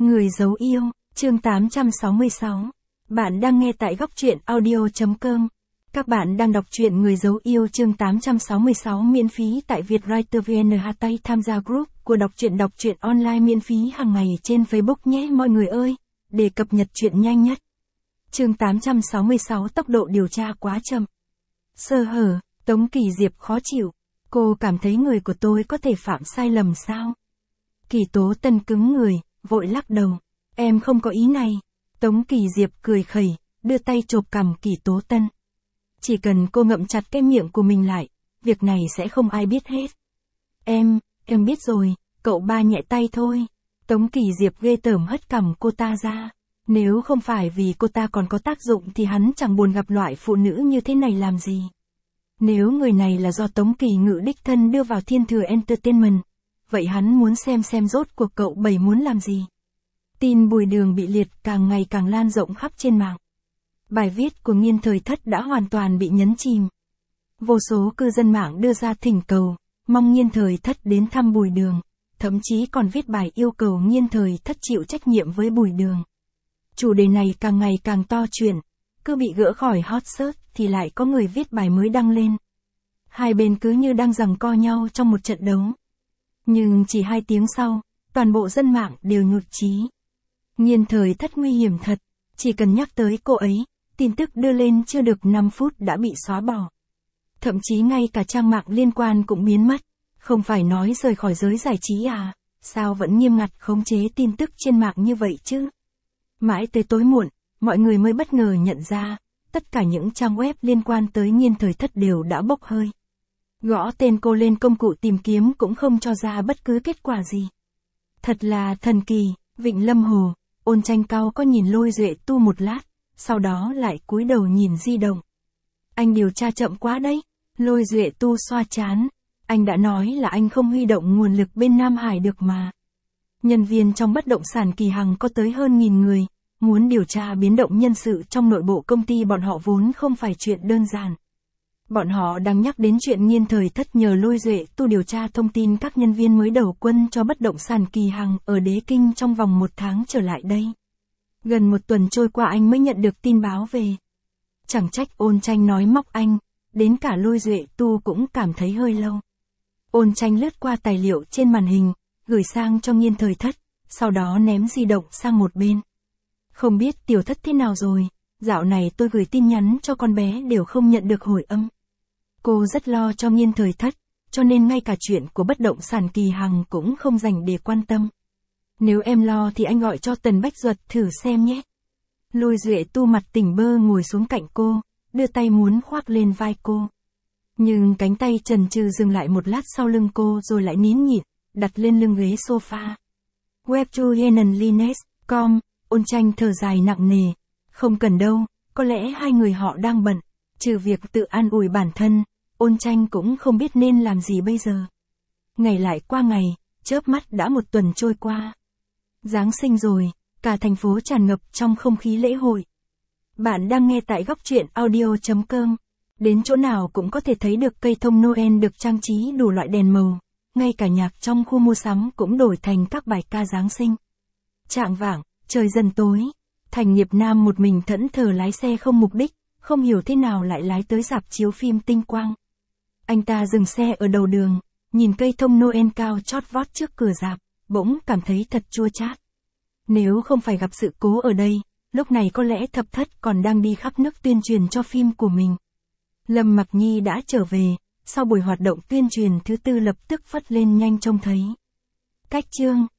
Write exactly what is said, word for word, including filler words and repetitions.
Người giấu yêu, chương tám trăm sáu mươi sáu. Bạn đang nghe tại góc truyện audio chấm com. Các bạn đang đọc truyện Người giấu yêu chương tám trăm sáu mươi sáu miễn phí tại Vietwriter vê en. Hashtag tham gia group của đọc truyện đọc truyện online miễn phí hàng ngày trên Facebook nhé mọi người ơi, để cập nhật truyện nhanh nhất. Chương tám trăm sáu mươi sáu tốc độ điều tra quá chậm. Sơ hở, Tống Kỳ Diệp khó chịu. Cô cảm thấy người của tôi có thể phạm sai lầm sao? Kỳ Tố Tân cứng người, vội lắc đầu. Em không có ý này. Tống Kỳ Diệp cười khẩy, đưa tay chộp cằm Kỳ Tố Tân. Chỉ cần cô ngậm chặt cái miệng của mình lại, việc này sẽ không ai biết hết. Em, em biết rồi, cậu ba nhẹ tay thôi. Tống Kỳ Diệp ghê tởm hất cằm cô ta ra. Nếu không phải vì cô ta còn có tác dụng thì hắn chẳng buồn gặp loại phụ nữ như thế này làm gì. Nếu người này là do Tống Kỳ Ngự đích thân đưa vào Thiên Thừa Entertainment, vậy hắn muốn xem xem rốt cuộc cậu bảy muốn làm gì. Tin Bùi Đường bị liệt càng ngày càng lan rộng khắp trên mạng. Bài viết của Nghiên Thời Thất đã hoàn toàn bị nhấn chìm. Vô số cư dân mạng đưa ra thỉnh cầu, mong Nghiên Thời Thất đến thăm Bùi Đường, thậm chí còn viết bài yêu cầu Nghiên Thời Thất chịu trách nhiệm với Bùi Đường. Chủ đề này càng ngày càng to chuyện, cứ bị gỡ khỏi hot search thì lại có người viết bài mới đăng lên. Hai bên cứ như đang giằng co nhau trong một trận đấu. Nhưng chỉ hai tiếng sau, toàn bộ dân mạng đều nhụt chí. Nghiên Thời Thất nguy hiểm thật, chỉ cần nhắc tới cô ấy, tin tức đưa lên chưa được năm phút đã bị xóa bỏ. Thậm chí ngay cả trang mạng liên quan cũng biến mất, không phải nói rời khỏi giới giải trí à, sao vẫn nghiêm ngặt khống chế tin tức trên mạng như vậy chứ? Mãi tới tối muộn, mọi người mới bất ngờ nhận ra, tất cả những trang web liên quan tới Nghiên Thời Thất đều đã bốc hơi. Gõ tên cô lên công cụ tìm kiếm cũng không cho ra bất cứ kết quả gì. Thật là thần kỳ. Vịnh Lâm Hồ, Ôn Tranh cau có nhìn Lôi Duệ Tu một lát, sau đó lại cúi đầu nhìn di động. Anh điều tra chậm quá đấy. Lôi Duệ Tu xoa trán. Anh đã nói là anh không huy động nguồn lực bên Nam Hải được mà. Nhân viên trong bất động sản Kỳ Hằng có tới hơn nghìn người, muốn điều tra biến động nhân sự trong nội bộ công ty bọn họ vốn không phải chuyện đơn giản. Bọn họ đang nhắc đến chuyện Nghiên Thời Thất nhờ Lôi Duệ Tu điều tra thông tin các nhân viên mới đầu quân cho bất động sản Kỳ Hằng ở Đế Kinh trong vòng một tháng trở lại đây. Gần một tuần trôi qua anh mới nhận được tin báo về. Chẳng trách Ôn Tranh nói móc anh, đến cả Lôi Duệ Tu cũng cảm thấy hơi lâu. Ôn Tranh lướt qua tài liệu trên màn hình, gửi sang cho Nghiên Thời Thất, sau đó ném di động sang một bên. Không biết Tiểu Thất thế nào rồi, dạo này tôi gửi tin nhắn cho con bé đều không nhận được hồi âm. Cô rất lo cho Nghiên Thời Thất, cho nên ngay cả chuyện của bất động sản Kỳ Hằng cũng không dành để quan tâm. Nếu em lo thì anh gọi cho Tần Bách Duật thử xem nhé. Lôi Duệ Tu mặt tỉnh bơ ngồi xuống cạnh cô, đưa tay muốn khoác lên vai cô. Nhưng cánh tay chần chừ dừng lại một lát sau lưng cô rồi lại nín nhịn, đặt lên lưng ghế sofa. Web Henan Lines chấm com, Ôn Tranh thở dài nặng nề. Không cần đâu, có lẽ hai người họ đang bận. Trừ việc tự an ủi bản thân, Ôn Tranh cũng không biết nên làm gì bây giờ. Ngày lại qua ngày, chớp mắt đã một tuần trôi qua. Giáng sinh rồi, cả thành phố tràn ngập trong không khí lễ hội. Bạn đang nghe tại góc truyện audio chấm com. Đến chỗ nào cũng có thể thấy được cây thông Noel được trang trí đủ loại đèn màu. Ngay cả nhạc trong khu mua sắm cũng đổi thành các bài ca Giáng sinh. Chạng vạng, trời dần tối. Thành Nghiệp Nam một mình thẫn thờ lái xe không mục đích, không hiểu thế nào lại lái tới rạp chiếu phim Tinh Quang. Anh ta dừng xe ở đầu đường, nhìn cây thông Noel cao chót vót trước cửa rạp, bỗng cảm thấy thật chua chát. Nếu không phải gặp sự cố ở đây, lúc này có lẽ Thập Thất còn đang đi khắp nước tuyên truyền cho phim của mình. Lâm Mặc Nhi đã trở về, sau buổi hoạt động tuyên truyền thứ tư lập tức phất lên nhanh trông thấy. Cách chương